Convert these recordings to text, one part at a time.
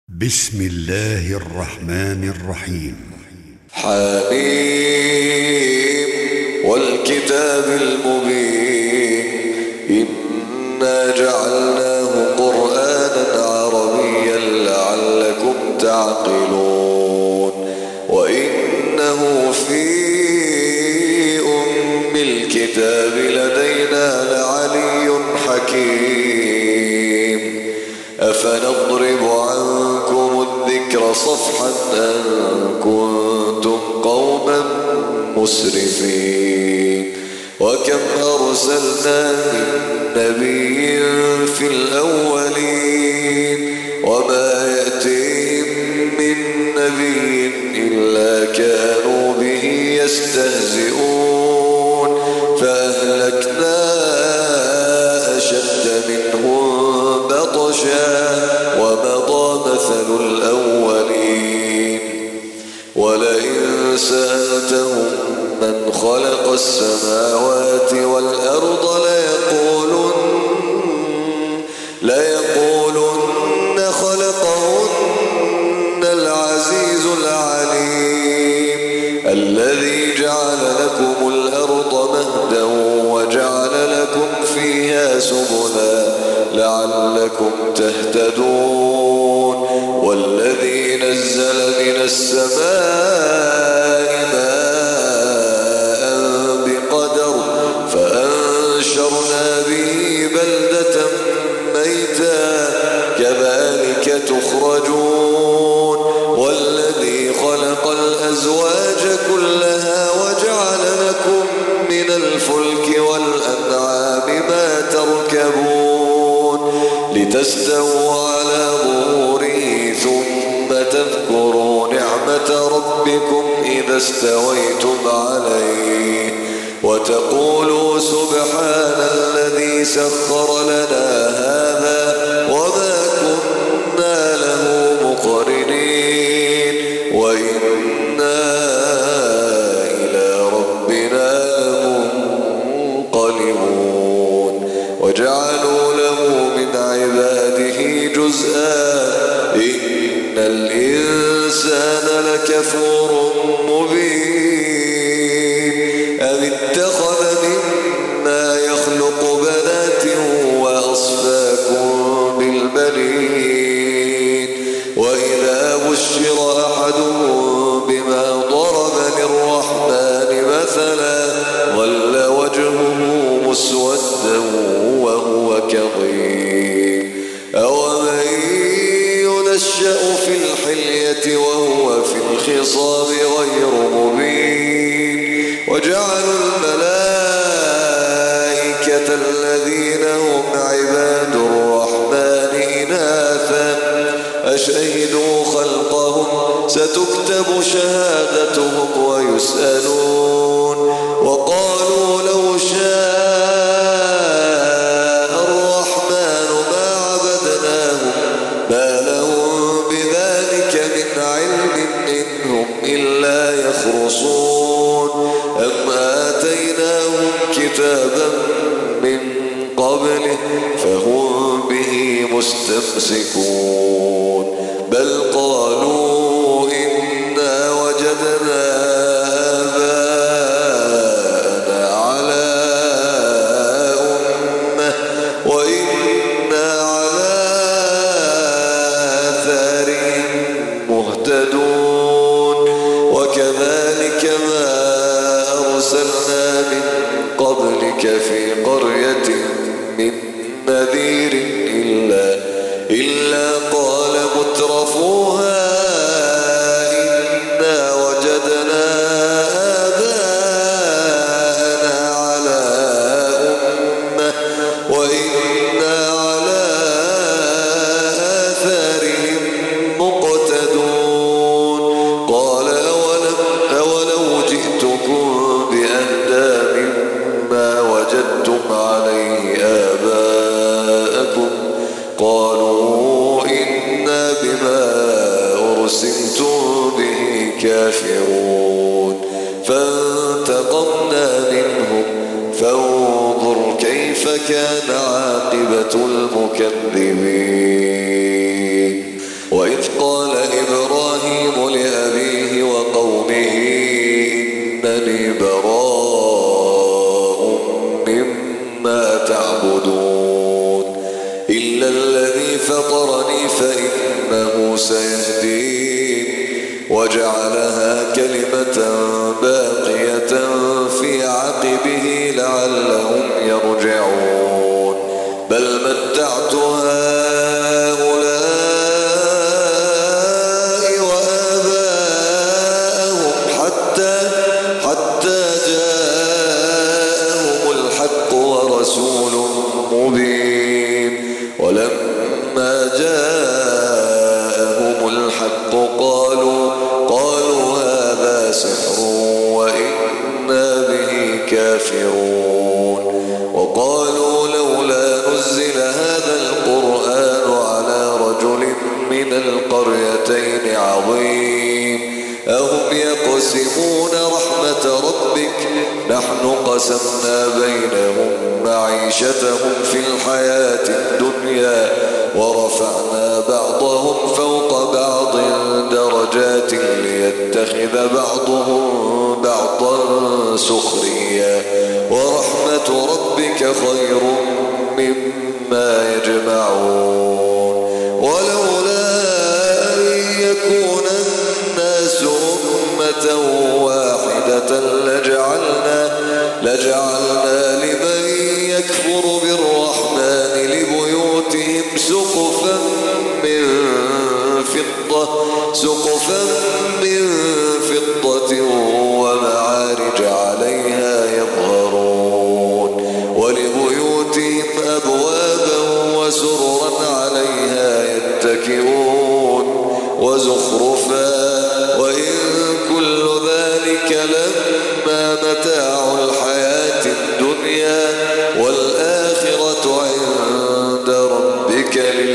بسم الله الرحمن الرحيم. حميم والكتاب المبين إنا جعلناه قرآنا عربيا لعلكم تعقلون وإنه في أم الكتاب لدينا لعلي حكيم أفنضرب عنكم الذكر صفحا أن كنتم قوما مسرفين وكم أرسلنا من نبي في الأولين وما يأتيهم من نبي إلا كانوا به يستهزئون فأهلكنا أشد منهم بطشا ومضى مثل الأولين ولئن سألتهم من خلق السماوات والأرض ليقولن خلقهن العزيز العليم الذي جعل لكم الأرض مهدا وجعل لكم فيها سبلا لعلكم تهتدون والذي نزل من السماء ماء بقدر فأنشرنا به بلدة ميتا كذلك تخرجون والذي خلق الأزواج كلها وجعل لكم من الفلك والأنعام ما تركبون لتستووا على ظهوره ثم تذكروا نعمة ربكم إذا استويتم عليه وتقولوا سبحان الذي سخر لنا هذا وما كنا له مقرنين وإنا إلى ربنا منقلبون وجعلوا له من عباده جزءا إن الإنسان لكفور مبين أم اتخذ مما يخلق بنات وأصفاكم بالبنين وإذا بشر أحدهم بما ضرب للرحمن مثلا ظل وجهه مسودا وهو كظيم أومن ينشأ في الحلية وهو في الخصام غير مبين وجعلوا الملائكة الذين هم عباد الرحمن إناثا أشهدوا خلقهم ستكتب شهادتهم ويسألون وقالوا لو شاء الرحمن ما عبدناهم ما لهم بذلك من علم إنهم إلا يخرصون أم آتيناهم كتابا من قبله فهم به مستمسكون بل قالوا إنا وجدنا آباءنا على أمة وإنا على آثارهم مهتدون وكذلك ما أرسلنا من قبلك في قرية من نذير إلا قال مترفوها إنا وجدنا آباءنا على أمة وإنا على آثارهم مقتدون قال أولو جئتكم بأهدى مما وجدتم عليه آباءكم قالوا إنا بما أرسلتم به كافرون فانتقمنا منهم فانظر كيف كان عاقبة المكذبين وإذ قال إبراهيم لأبيه وقومه إنني براء مما تعبدون إلا الذي فطرني فإنه سيهدين وجعلها كلمة باقية في عقبه لعلهم يرجعون بل متعت هؤلاء وآباءهم حتى جاءهم الحق ورسول مبين ولما جاءهم الحق قالوا هذا سحر وإنا به كافرون وقالوا لولا نزل هذا القرآن على رجل من القريتين عظيم أهم يقسمون رحمة ربك نحن قسمنا بينهم معيشتهم في الحياة الدنيا ورفعنا بعضهم فوق بعض درجات ليتخذ بعضهم بعضا سخريا ورحمة ربك خير مما يجمعون ولولا أن يكون الناس أمة واحدة لجعلنا لمن يكفر بالرحمن لبيوتهم سقفا من فضة ومعارج عليها يظهرون ولبيوتهم أبوابا وسررا عليها يتكئون وزخرفا وإن كل ذلك لما متاع الحياة الدنيا والآخرة عند ربك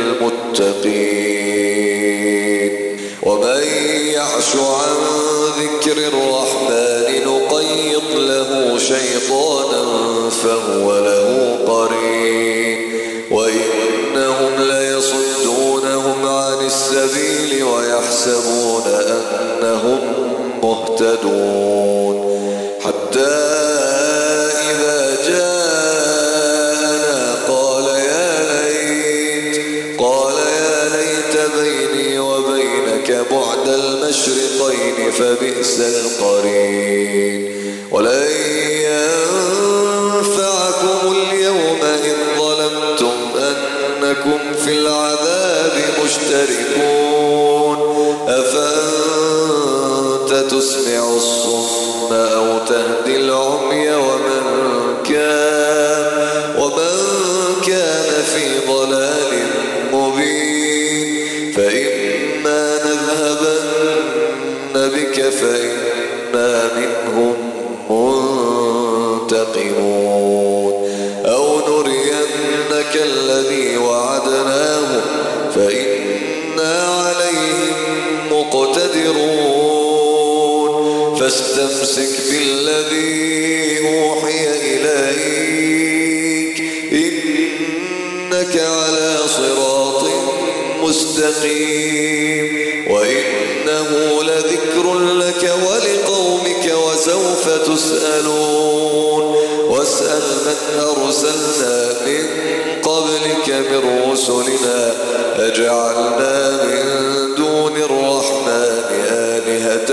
للمتقين ومن يعش عن ذكر الرحمن نقيض له شيطانا فهو له قرين وإنهم ليصدونهم عن السبيل ويحسبون أنهم مهتدون حتى إذا جاءنا قال يا ليت بيني وبينك بعد المشرقين فبئس القرين ولن ينفعكم اليوم إذ ظلمتم أنكم في العذاب مشتركون أفأنت تسمع الصم أو تهدي العمي ومن كان في ضلال مبين فإما نذهبن بك فإنا منهم منتقمون أو نرينك الذي وعدناهم فإنا عليهم مقتدرون فاستمسك بالذي أوحي إليك إنك على صراط مستقيم وإنه لذكر لك ولقومك وسوف تسألون واسأل من أرسلنا من قبلك من رسلنا أجعلنا من دون الرحمن آلهة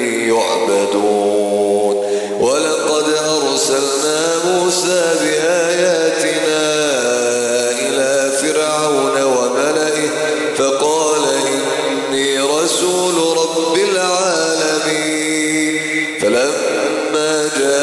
يعبدون ولقد أرسلنا موسى بآياتنا إلى فرعون وملئه فقال إني رسول رب العالمين فلما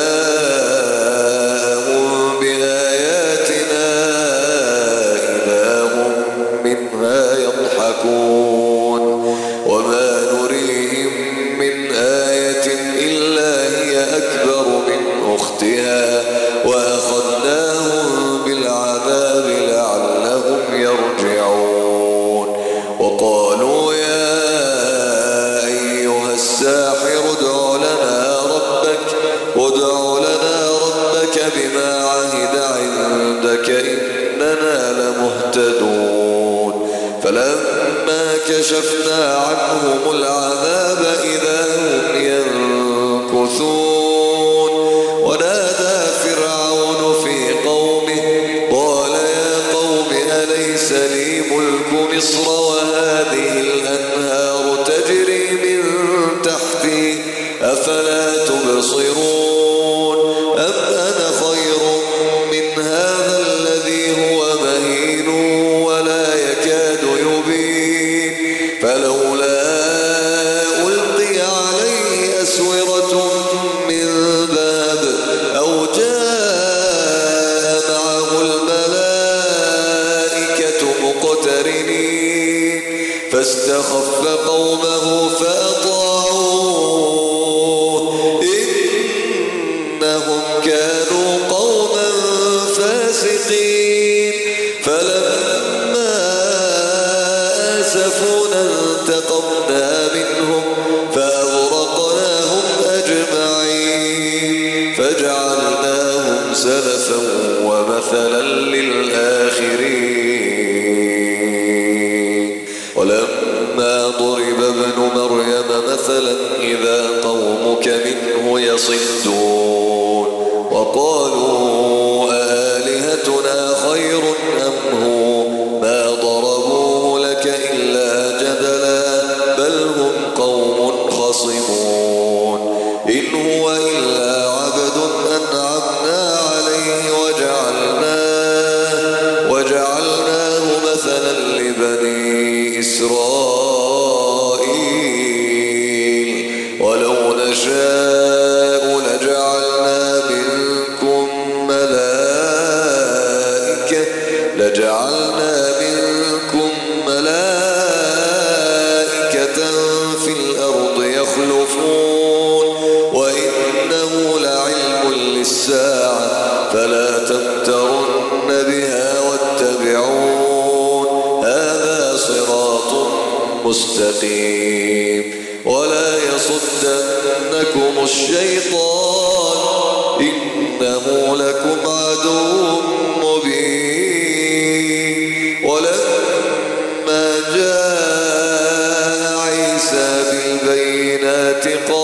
جاءهم بآياتنا إذا هم منها يضحكون وما نريهم من آية إلا هي أكبر من أختها وأخذناهم بالعذاب لعلهم يرجعون وقالوا يا أيها الساحر ادع لنا ربك بما عهد عندك إننا لمهتدون فلما كشفنا كشفنا عنهم العذاب إذا هم ينكثون ونادى فرعون في قومه قال يا قوم أليس لي ملك مصر وهذه الأنهار تجري من تحتي أفلا تبصرون أم أنا خير من هذا الذي هو مهين ولا يكاد يبين فلولا ألقي عليه أسورة من ذهب أو جاء معه الملائكة مقترنين فاستخف قومه فأطاعوه إنهم كانوا قوما فاسقين فلما آسفونا انتقمنا منهم فأغرقناهم أجمعين فجعلناهم سلفا ومثلا للآخرين ولما ضرب ابن مريم مثلا إذا قومك منه يصدون وقالوا أآلهتنا خير أم هو ما ضربوه لك إلا جدلا بل هم قوم خصمون إن هو إلا عبد أنعمنا عليه وجعلناه مثلا لبني إسرائيل ولو نشاء لجعلنا منكم ملائكة في الأرض يخلفون وإنه لعلم للساعة فلا تمترن بها واتبعون هذا صراط مستقيم ولا يصدنكم الشيطان إنه لكم عدو مبين ولما جاء عيسى بالبينات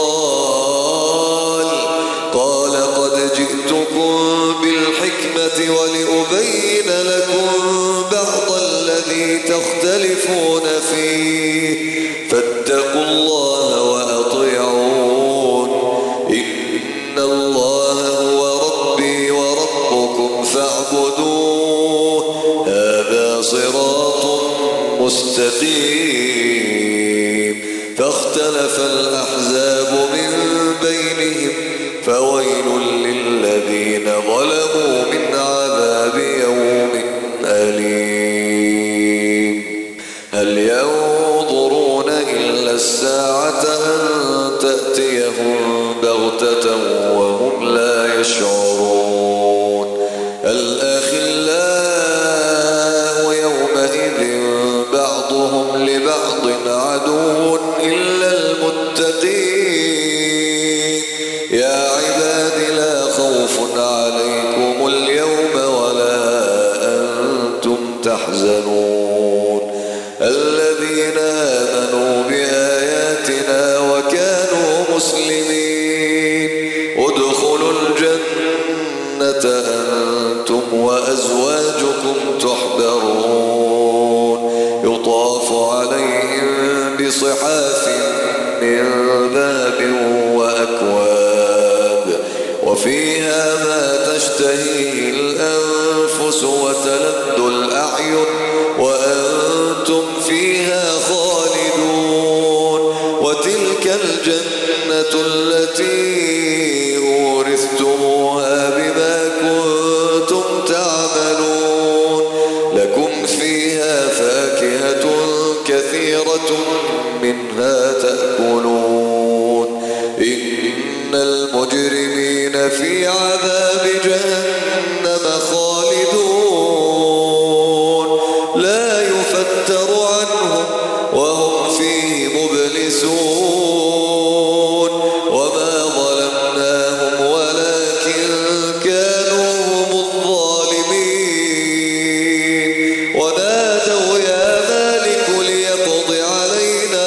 قال قد جئتكم بالحكمة ولأبين لكم بعض الذي تختلفون فيه فاتقوا الله وأطيعون إن الله هو ربي وربكم فاعبدوه هذا صراط مستقيم فاختلف الأحزاب من بينهم فويل للذين ظلموا من عذاب يوم أليم هل ينظرون إلا الساعة أن تأتيهم بغتة وهم لا يشعرون الأخلاء يومئذ بعضهم لبعض عدو إلا المتقين يا عباد لا خوف عليكم اليوم ولا أنتم تحزنون الذين آمنوا بآياتنا وكانوا مسلمين ادخلوا الجنة أنتم وأزواجكم تحبرون يطاف عليهم بصحاف من ذهب وأكواب وفيها ما تشتهيه الأنفس وتلذ الأعين وأنتم فيها خالدون وتلك الجنة التي أورثتموها بما كنتم تعملون لكم فيها فاكهة كثيرة منها تأكلون إن المجرمين في عذاب جهنم خالدون لا يفتر عنهم وهم فيه مبلسون وما ظلمناهم ولكن كانوا هم الظالمين ونادوا يا مالك ليقض علينا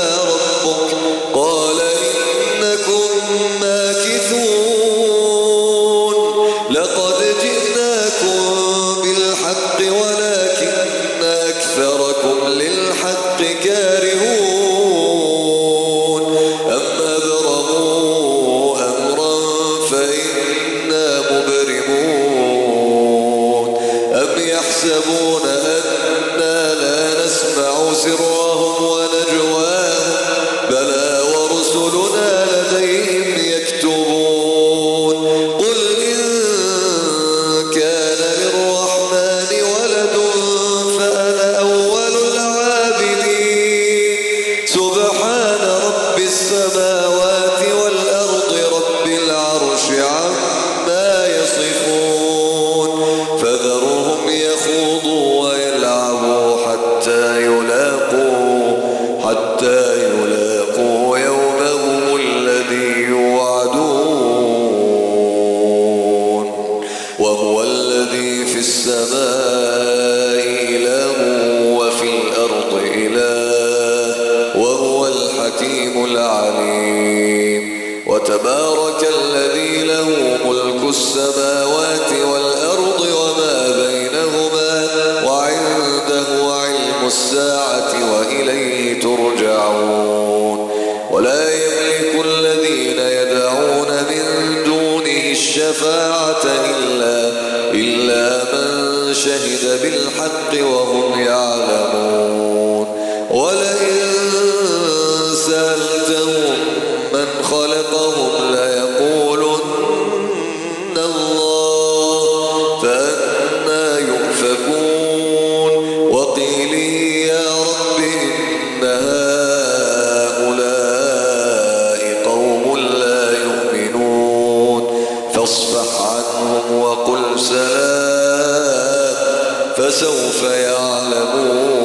سبحان رب السماوات والأرض رب العرش عما يصفون فذرهم يخوضوا ويلعبوا حتى يلاقوا يومهم الذي يوعدون وهو الذي في السماء إله وفي الأرض إله وهو الحكيم العليم وتبارك الذي له ملك السماوات والأرض وما بينهما وعنده علم الساعة وإليه ترجعون ولا يملك الذين يدعون من دونه الشفاعة إلا من شهد بالحق وهم يعلمون ولئن سألتهم من خلقهم ليقولن الله فأنى يؤفكون وقيله يا رب إن هؤلاء قوم لا يؤمنون فاصفح عنهم وقل سلام فسوف يعلمون